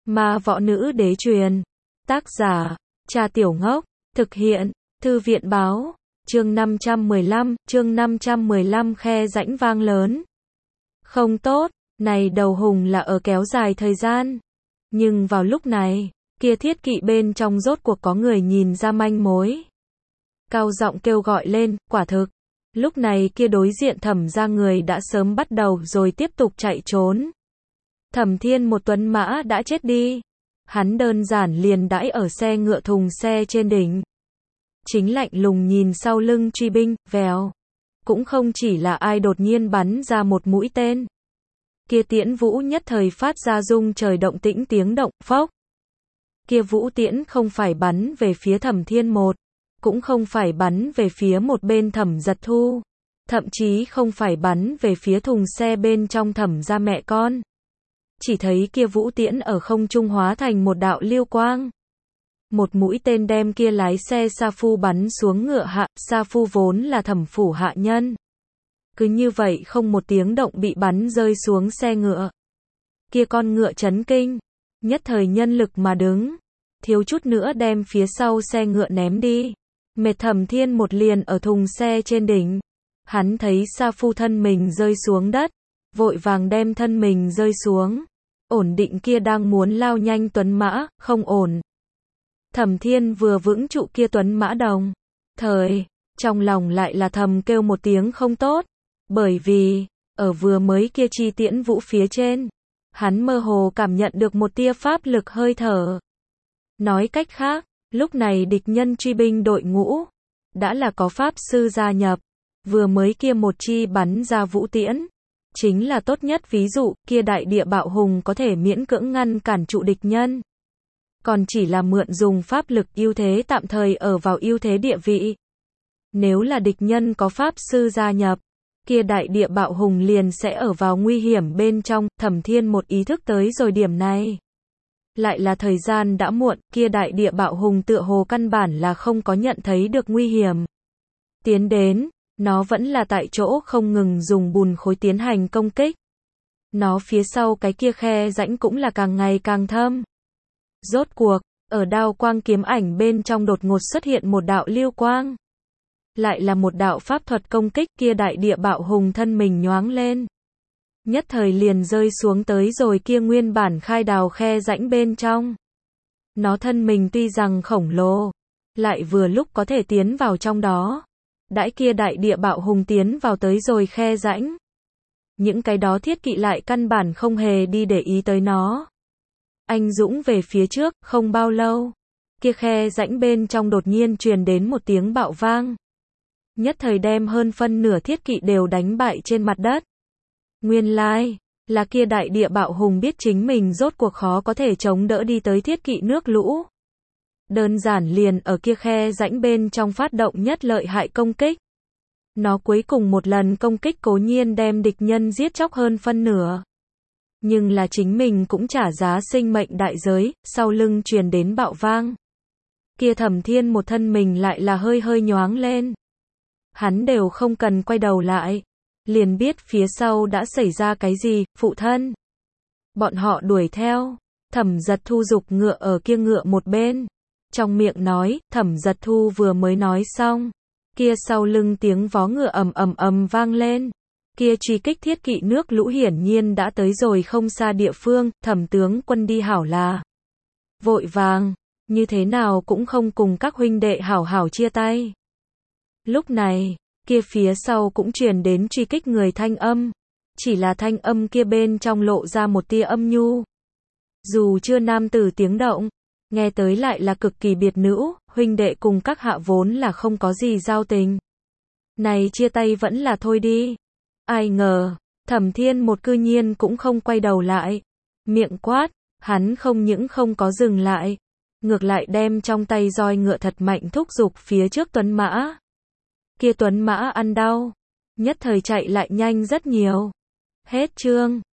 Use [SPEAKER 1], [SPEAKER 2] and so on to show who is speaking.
[SPEAKER 1] Ma võ nữ đế truyền. Tác giả, Trà Tiểu Ngốc. Thực hiện, Thư viện báo. Chương 515 khe rãnh vang lớn. Không tốt, này đầu hùng là ở kéo dài thời gian. Nhưng vào lúc này, kia thiết kỵ bên trong rốt cuộc có người nhìn ra manh mối. Cao giọng kêu gọi lên, quả thực. Lúc này kia đối diện Thẩm gia người đã sớm bắt đầu rồi tiếp tục chạy trốn. Thẩm Thiên một tuấn mã đã chết đi. Hắn đơn giản liền đãi ở xe ngựa thùng xe trên đỉnh. Chính lạnh lùng nhìn sau lưng truy binh, vèo. Cũng không chỉ là ai đột nhiên bắn ra một mũi tên. Kia tiễn vũ nhất thời phát ra rung trời động tĩnh tiếng động, phốc. Kia vũ tiễn không phải bắn về phía Thẩm Thiên một, cũng không phải bắn về phía một bên Thẩm Giật Thu, thậm chí không phải bắn về phía thùng xe bên trong Thẩm gia mẹ con. Chỉ thấy kia vũ tiễn ở không trung hóa thành một đạo lưu quang. Một mũi tên đem kia lái xe Sa Phu bắn xuống ngựa hạ, Sa Phu vốn là Thẩm phủ hạ nhân. Cứ như vậy không một tiếng động bị bắn rơi xuống xe ngựa. Kia con ngựa chấn kinh, nhất thời nhân lực mà đứng, thiếu chút nữa đem phía sau xe ngựa ném đi. Mệt Thẩm Thiên một liền ở thùng xe trên đỉnh. Hắn thấy Sa Phu thân mình rơi xuống đất, vội vàng đem thân mình rơi xuống. Ổn định kia đang muốn lao nhanh tuấn mã, không ổn. Thẩm Thiên vừa vững trụ kia tuấn mã đồng thời, trong lòng lại là thầm kêu một tiếng không tốt. Bởi vì, ở vừa mới kia chi tiễn vũ phía trên, hắn mơ hồ cảm nhận được một tia pháp lực hơi thở. Nói cách khác, lúc này địch nhân truy binh đội ngũ, đã là có pháp sư gia nhập. Vừa mới kia một chi bắn ra vũ tiễn, chính là tốt nhất ví dụ, kia đại địa bạo hùng có thể miễn cưỡng ngăn cản trụ địch nhân. Còn chỉ là mượn dùng pháp lực ưu thế tạm thời ở vào ưu thế địa vị. Nếu là địch nhân có pháp sư gia nhập, kia đại địa bạo hùng liền sẽ ở vào nguy hiểm bên trong. Thẩm Thiên một ý thức tới rồi điểm này. Lại là thời gian đã muộn, kia đại địa bạo hùng tựa hồ căn bản là không có nhận thấy được nguy hiểm. Tiến đến, nó vẫn là tại chỗ không ngừng dùng bùn khối tiến hành công kích. Nó phía sau cái kia khe rãnh cũng là càng ngày càng thâm. Rốt cuộc, ở đao quang kiếm ảnh bên trong đột ngột xuất hiện một đạo lưu quang. Lại là một đạo pháp thuật công kích, kia đại địa bạo hùng thân mình nhoáng lên. Nhất thời liền rơi xuống tới rồi kia nguyên bản khai đào khe rãnh bên trong. Nó thân mình tuy rằng khổng lồ, lại vừa lúc có thể tiến vào trong đó. Đãi kia đại địa bạo hùng tiến vào tới rồi khe rãnh. Những cái đó thiết kỵ lại căn bản không hề đi để ý tới nó. Anh dũng về phía trước, không bao lâu. Kia khe rãnh bên trong đột nhiên truyền đến một tiếng bạo vang. Nhất thời đem hơn phân nửa thiết kỵ đều đánh bại trên mặt đất. Nguyên lai, là kia đại địa bạo hùng biết chính mình rốt cuộc khó có thể chống đỡ đi tới thiết kỵ nước lũ. Đơn giản liền ở kia khe rãnh bên trong phát động nhất lợi hại công kích. Nó cuối cùng một lần công kích cố nhiên đem địch nhân giết chóc hơn phân nửa. Nhưng là chính mình cũng trả giá sinh mệnh đại giới, sau lưng truyền đến bạo vang. Kia Thẩm Thiên một thân mình lại là hơi hơi nhoáng lên. Hắn đều không cần quay đầu lại. Liền biết phía sau đã xảy ra cái gì, phụ thân. Bọn họ đuổi theo. Thẩm Giật Thu giục ngựa ở kia ngựa một bên. Trong miệng nói, Thẩm Giật Thu vừa mới nói xong. Kia sau lưng tiếng vó ngựa ầm ầm ầm vang lên. Kia truy kích thiết kỵ nước lũ hiển nhiên đã tới rồi không xa địa phương. Thẩm tướng quân đi hảo là vội vàng, như thế nào cũng không cùng các huynh đệ hảo hảo chia tay. Lúc này, kia phía sau cũng truyền đến truy kích người thanh âm. Chỉ là thanh âm kia bên trong lộ ra một tia âm nhu. Dù chưa nam tử tiếng động, nghe tới lại là cực kỳ biệt nữ, huynh đệ cùng các hạ vốn là không có gì giao tình. Này chia tay vẫn là thôi đi. Ai ngờ, Thẩm Thiên một cư nhiên cũng không quay đầu lại. Miệng quát, hắn không những không có dừng lại. Ngược lại đem trong tay roi ngựa thật mạnh thúc giục phía trước tuấn mã. Kia tuấn mã ăn đau. Nhất thời chạy lại nhanh rất nhiều. Hết chương.